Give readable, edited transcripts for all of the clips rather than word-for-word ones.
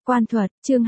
Quan thuật, chương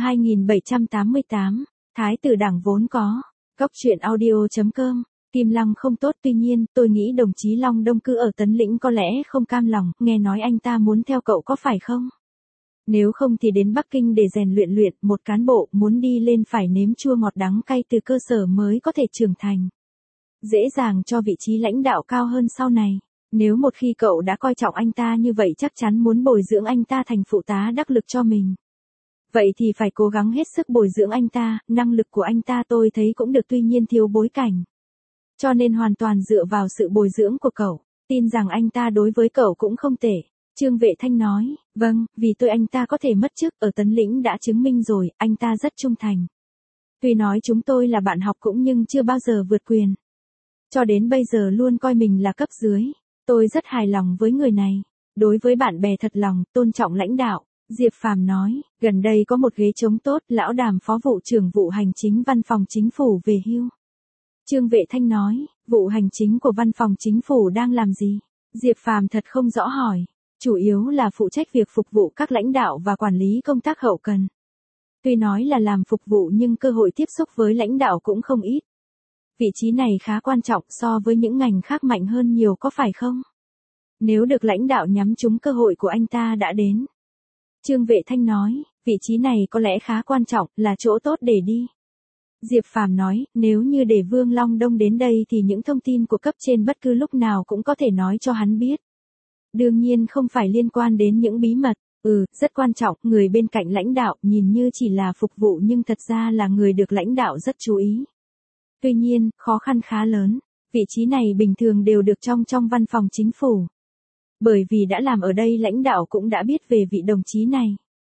2788, Thái tử đảng vốn có. Góc truyện audio.com. Kim Lăng không tốt, tuy nhiên, tôi nghĩ đồng chí Long Đông cư ở Tấn Lĩnh có lẽ không cam lòng, nghe nói anh ta muốn theo cậu có phải không? Nếu không thì đến Bắc Kinh để rèn luyện, một cán bộ muốn đi lên phải nếm chua ngọt đắng cay từ cơ sở mới có thể trưởng thành. Dễ dàng cho vị trí lãnh đạo cao hơn sau này. Nếu một khi cậu đã coi trọng anh ta như vậy chắc chắn muốn bồi dưỡng anh ta thành phụ tá đắc lực cho mình. Vậy thì phải cố gắng hết sức bồi dưỡng anh ta, năng lực của anh ta tôi thấy cũng được tuy nhiên thiếu bối cảnh. Cho nên hoàn toàn dựa vào sự bồi dưỡng của cậu, tin rằng anh ta đối với cậu cũng không tệ. Trương Vệ Thanh nói, vâng, vì tôi anh ta có thể mất chức ở Tấn Lĩnh đã chứng minh rồi, anh ta rất trung thành. Tuy nói chúng tôi là bạn học cũng nhưng chưa bao giờ vượt quyền. Cho đến bây giờ luôn coi mình là cấp dưới, tôi rất hài lòng với người này. Đối với bạn bè thật lòng, tôn trọng lãnh đạo. Diệp Phàm nói, gần đây có một ghế trống tốt, lão Đàm phó vụ trưởng vụ hành chính văn phòng chính phủ về hưu. Trương Vệ Thanh nói, vụ hành chính của văn phòng chính phủ đang làm gì? Diệp Phàm thật không rõ hỏi, chủ yếu là phụ trách việc phục vụ các lãnh đạo và quản lý công tác hậu cần. Tuy nói là làm phục vụ nhưng cơ hội tiếp xúc với lãnh đạo cũng không ít. Vị trí này khá quan trọng so với những ngành khác mạnh hơn nhiều có phải không? Nếu được lãnh đạo nhắm trúng cơ hội của anh ta đã đến. Trương Vệ Thanh nói, vị trí này có lẽ khá quan trọng, là chỗ tốt để đi. Diệp Phàm nói, nếu như để Vương Long Đông đến đây thì những thông tin của cấp trên bất cứ lúc nào cũng có thể nói cho hắn biết. Đương nhiên không phải liên quan đến những bí mật, rất quan trọng, người bên cạnh lãnh đạo nhìn như chỉ là phục vụ nhưng thật ra là người được lãnh đạo rất chú ý. Tuy nhiên, khó khăn khá lớn, vị trí này bình thường đều được trong văn phòng chính phủ. Bởi vì đã làm ở đây lãnh đạo cũng đã biết về vị đồng chí này.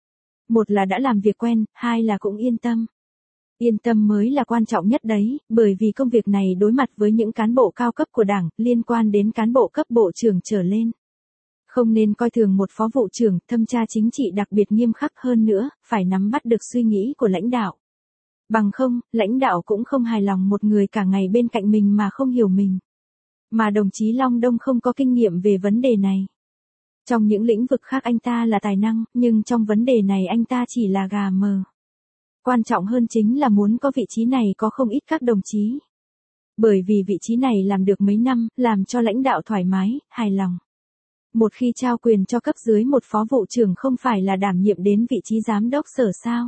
Một là đã làm việc quen, hai là cũng yên tâm. Yên tâm mới là quan trọng nhất đấy, bởi vì công việc này đối mặt với những cán bộ cao cấp của đảng, liên quan đến cán bộ cấp bộ trưởng trở lên. Không nên coi thường một phó vụ trưởng, thẩm tra chính trị đặc biệt nghiêm khắc hơn nữa, phải nắm bắt được suy nghĩ của lãnh đạo. Bằng không, lãnh đạo cũng không hài lòng một người cả ngày bên cạnh mình mà không hiểu mình. Mà đồng chí Long Đông không có kinh nghiệm về vấn đề này. Trong những lĩnh vực khác anh ta là tài năng, nhưng trong vấn đề này anh ta chỉ là gà mờ. Quan trọng hơn chính là muốn có vị trí này có không ít các đồng chí. Bởi vì vị trí này làm được mấy năm, làm cho lãnh đạo thoải mái, hài lòng. Một khi trao quyền cho cấp dưới một phó vụ trưởng không phải là đảm nhiệm đến vị trí giám đốc sở sao.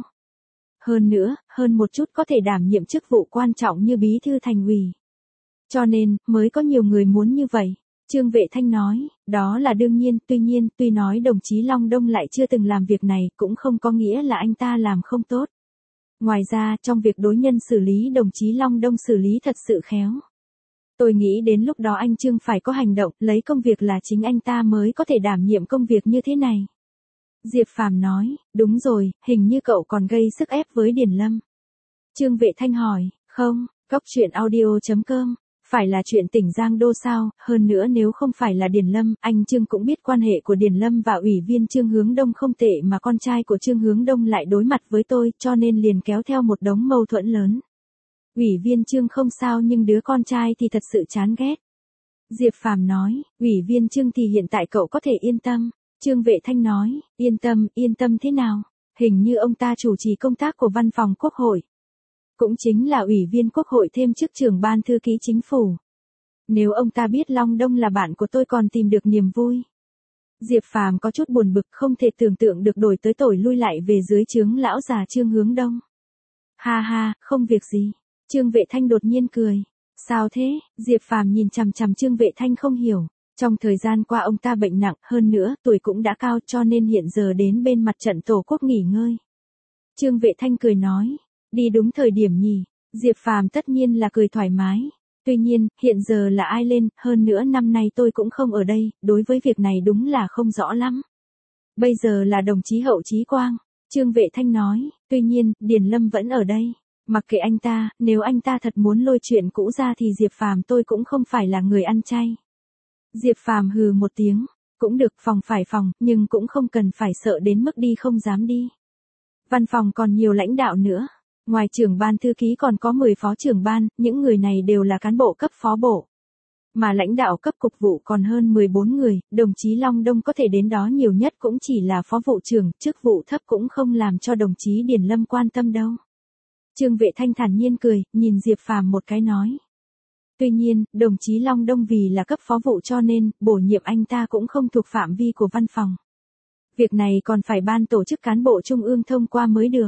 Hơn nữa, hơn một chút có thể đảm nhiệm chức vụ quan trọng như bí thư thành ủy. Cho nên, mới có nhiều người muốn như vậy. Trương Vệ Thanh nói, đó là đương nhiên, tuy nhiên, tuy nói đồng chí Long Đông lại chưa từng làm việc này, cũng không có nghĩa là anh ta làm không tốt. Ngoài ra, trong việc đối nhân xử lý đồng chí Long Đông xử lý thật sự khéo. Tôi nghĩ đến lúc đó anh Trương phải có hành động, lấy công việc là chính anh ta mới có thể đảm nhiệm công việc như thế này. Diệp Phàm nói, đúng rồi, hình như cậu còn gây sức ép với Điền Lâm. Trương Vệ Thanh hỏi, không, góc truyện audio.com. Phải là chuyện tỉnh Giang Đô sao, hơn nữa nếu không phải là Điền Lâm, anh Trương cũng biết quan hệ của Điền Lâm và ủy viên Trương Hướng Đông không tệ mà con trai của Trương Hướng Đông lại đối mặt với tôi cho nên liền kéo theo một đống mâu thuẫn lớn. Ủy viên Trương không sao nhưng đứa con trai thì thật sự chán ghét. Diệp Phàm nói, ủy viên Trương thì hiện tại cậu có thể yên tâm. Trương Vệ Thanh nói, yên tâm thế nào? Hình như ông ta chủ trì công tác của văn phòng Quốc hội. Cũng chính là ủy viên Quốc hội thêm chức trưởng ban thư ký chính phủ. Nếu ông ta biết Long Đông là bạn của tôi còn tìm được niềm vui. Diệp Phàm có chút buồn bực không thể tưởng tượng được đổi tới tội lui lại về dưới trướng lão già Trương Hướng Đông. Ha ha, không việc gì. Trương Vệ Thanh đột nhiên cười. Sao thế? Diệp Phàm nhìn chằm chằm Trương Vệ Thanh không hiểu. Trong thời gian qua ông ta bệnh nặng hơn nữa tuổi cũng đã cao cho nên hiện giờ đến bên mặt trận Tổ quốc nghỉ ngơi. Trương Vệ Thanh cười nói. Đi đúng thời điểm nhỉ, Diệp Phàm tất nhiên là cười thoải mái. Tuy nhiên, hiện giờ là ai lên, hơn nữa năm nay tôi cũng không ở đây, đối với việc này đúng là không rõ lắm. Bây giờ là đồng chí Hậu Chí Quang, Trương Vệ Thanh nói, tuy nhiên, Điền Lâm vẫn ở đây. Mặc kệ anh ta, nếu anh ta thật muốn lôi chuyện cũ ra thì Diệp Phàm tôi cũng không phải là người ăn chay. Diệp Phàm hừ một tiếng, cũng được phòng phải phòng, nhưng cũng không cần phải sợ đến mức đi không dám đi. Văn phòng còn nhiều lãnh đạo nữa. Ngoài trưởng ban thư ký còn có 10 phó trưởng ban, những người này đều là cán bộ cấp phó bộ. Mà lãnh đạo cấp cục vụ còn hơn 14 người, đồng chí Long Đông có thể đến đó nhiều nhất cũng chỉ là phó vụ trưởng, chức vụ thấp cũng không làm cho đồng chí Điền Lâm quan tâm đâu. Trương Vệ Thanh thản nhiên cười, nhìn Diệp Phàm một cái nói. Tuy nhiên, đồng chí Long Đông vì là cấp phó vụ cho nên, bổ nhiệm anh ta cũng không thuộc phạm vi của văn phòng. Việc này còn phải ban tổ chức cán bộ trung ương thông qua mới được.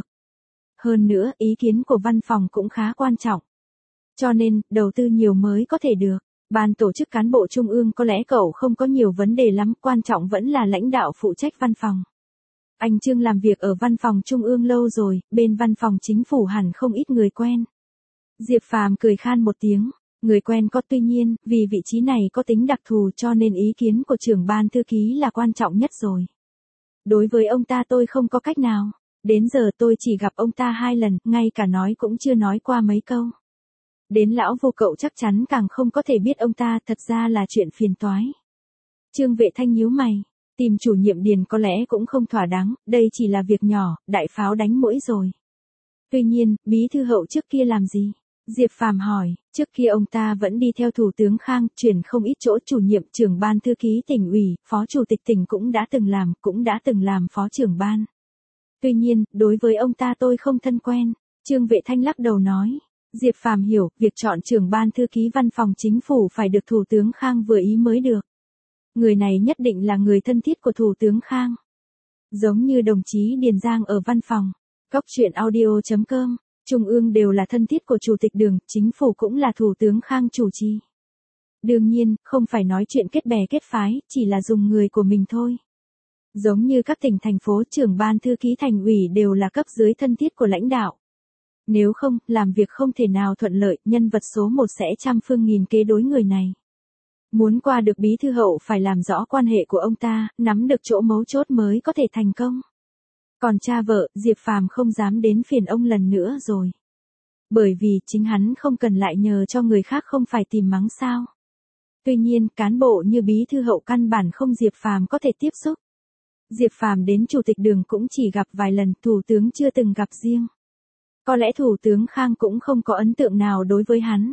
Hơn nữa, ý kiến của văn phòng cũng khá quan trọng. Cho nên, đầu tư nhiều mới có thể được. Ban tổ chức cán bộ trung ương có lẽ cậu không có nhiều vấn đề lắm, quan trọng vẫn là lãnh đạo phụ trách văn phòng. Anh Trương làm việc ở văn phòng trung ương lâu rồi, bên văn phòng chính phủ hẳn không ít người quen. Diệp Phàm cười khan một tiếng, người quen có, tuy nhiên, vì vị trí này có tính đặc thù cho nên ý kiến của trưởng ban thư ký là quan trọng nhất rồi. Đối với ông ta tôi không có cách nào, đến giờ tôi chỉ gặp ông ta 2 lần, ngay cả nói cũng chưa nói qua mấy câu. Đến lão Vô cậu chắc chắn càng không có thể biết ông ta, thật ra là chuyện phiền toái. Trương Vệ Thanh nhíu mày, tìm chủ nhiệm Điền có lẽ cũng không thỏa đáng, đây chỉ là việc nhỏ, đại pháo đánh mũi rồi. Tuy nhiên, bí thư hậu trước kia làm gì? Diệp Phàm hỏi, trước kia ông ta vẫn đi theo Thủ tướng Khang, chuyển không ít chỗ, chủ nhiệm trưởng ban thư ký tỉnh ủy, phó chủ tịch tỉnh cũng đã từng làm phó trưởng ban. Tuy nhiên, đối với ông ta tôi không thân quen. Trương Vệ Thanh lắc đầu nói. Diệp Phàm hiểu, việc chọn trưởng ban thư ký văn phòng chính phủ phải được Thủ tướng Khang vừa ý mới được. Người này nhất định là người thân thiết của Thủ tướng Khang. Giống như đồng chí Điền Giang ở văn phòng. Góc truyện audio.com, Trung ương đều là thân thiết của Chủ tịch Đường, chính phủ cũng là Thủ tướng Khang chủ trì. Đương nhiên, không phải nói chuyện kết bè kết phái, chỉ là dùng người của mình thôi. Giống như các tỉnh thành phố, trưởng ban thư ký thành ủy đều là cấp dưới thân thiết của lãnh đạo. Nếu không, làm việc không thể nào thuận lợi, nhân vật số 1 sẽ trăm phương nghìn kế đối người này. Muốn qua được bí thư hậu phải làm rõ quan hệ của ông ta, nắm được chỗ mấu chốt mới có thể thành công. Còn cha vợ, Diệp Phàm không dám đến phiền ông lần nữa rồi. Bởi vì chính hắn không cần lại nhờ cho người khác, không phải tìm mắng sao. Tuy nhiên, cán bộ như bí thư hậu căn bản không Diệp Phàm có thể tiếp xúc. Diệp Phàm đến Chủ tịch Đường cũng chỉ gặp vài lần, Thủ tướng chưa từng gặp riêng. Có lẽ Thủ tướng Khang cũng không có ấn tượng nào đối với hắn.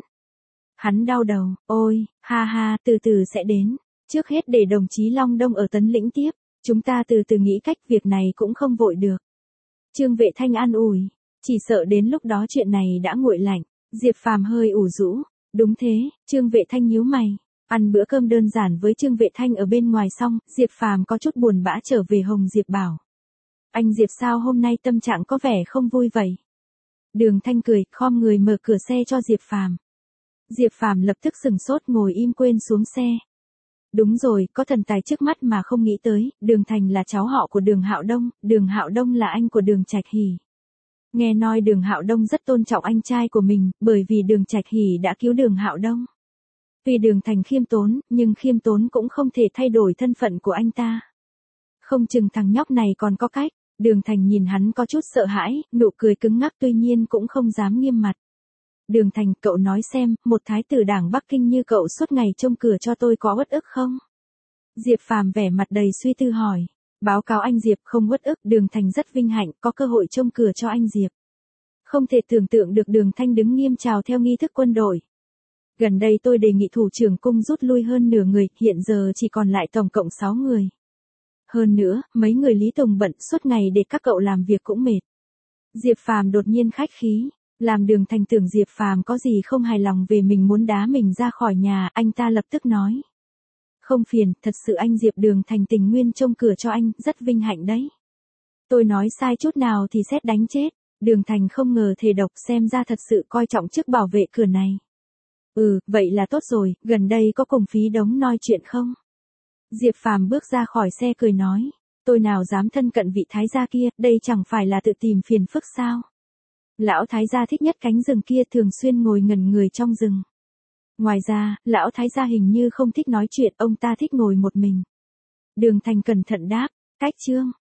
Hắn đau đầu, ôi, ha ha, từ từ sẽ đến. Trước hết để đồng chí Long Đông ở Tấn Lĩnh tiếp, chúng ta từ từ nghĩ cách, việc này cũng không vội được. Trương Vệ Thanh an ủi, chỉ sợ đến lúc đó chuyện này đã nguội lạnh. Diệp Phàm hơi ủ rũ, đúng thế, Trương Vệ Thanh nhíu mày. Ăn bữa cơm đơn giản với Trương Vệ Thanh ở bên ngoài xong, Diệp Phàm có chút buồn bã trở về Hồng Diệp bảo. Anh Diệp sao hôm nay tâm trạng có vẻ không vui vậy? Đường Thanh cười, khom người mở cửa xe cho Diệp Phàm. Diệp Phàm lập tức sừng sốt, ngồi im quên xuống xe. Đúng rồi, có thần tài trước mắt mà không nghĩ tới, Đường Thành là cháu họ của Đường Hạo Đông là anh của Đường Trạch Hỷ. Nghe nói Đường Hạo Đông rất tôn trọng anh trai của mình, bởi vì Đường Trạch Hỷ đã cứu Đường Hạo Đông. Tuy Đường Thành khiêm tốn, nhưng khiêm tốn cũng không thể thay đổi thân phận của anh ta. Không chừng thằng nhóc này còn có cách. Đường Thành nhìn hắn có chút sợ hãi, nụ cười cứng ngắc, tuy nhiên cũng không dám nghiêm mặt. Đường Thành, cậu nói xem, một thái tử Đảng Bắc Kinh như cậu suốt ngày trông cửa cho tôi có uất ức không? Diệp Phàm vẻ mặt đầy suy tư hỏi. Báo cáo anh Diệp, không uất ức, Đường Thành rất vinh hạnh có cơ hội trông cửa cho anh Diệp. Không thể tưởng tượng được Đường Thanh đứng nghiêm chào theo nghi thức quân đội. Gần đây tôi đề nghị thủ trưởng cung rút lui hơn nửa người, hiện giờ chỉ còn lại tổng cộng 6 người. Hơn nữa, mấy người Lý Tùng bận suốt ngày để các cậu làm việc cũng mệt. Diệp Phàm đột nhiên khách khí, làm Đường Thành tưởng Diệp Phàm có gì không hài lòng về mình muốn đá mình ra khỏi nhà, anh ta lập tức nói. Không phiền, thật sự anh Diệp, Đường Thành tình nguyên trông cửa cho anh, rất vinh hạnh đấy. Tôi nói sai chút nào thì sét đánh chết. Đường Thành không ngờ thề độc, xem ra thật sự coi trọng chức bảo vệ cửa này. Vậy là tốt rồi, gần đây có cùng Phí Đống nói chuyện không? Diệp Phàm bước ra khỏi xe cười nói, tôi nào dám thân cận vị thái gia kia, đây chẳng phải là tự tìm phiền phức sao? Lão thái gia thích nhất cánh rừng kia, thường xuyên ngồi ngẩn người trong rừng. Ngoài ra, lão thái gia hình như không thích nói chuyện, ông ta thích ngồi một mình. Đường Thành cẩn thận đáp, cách chương.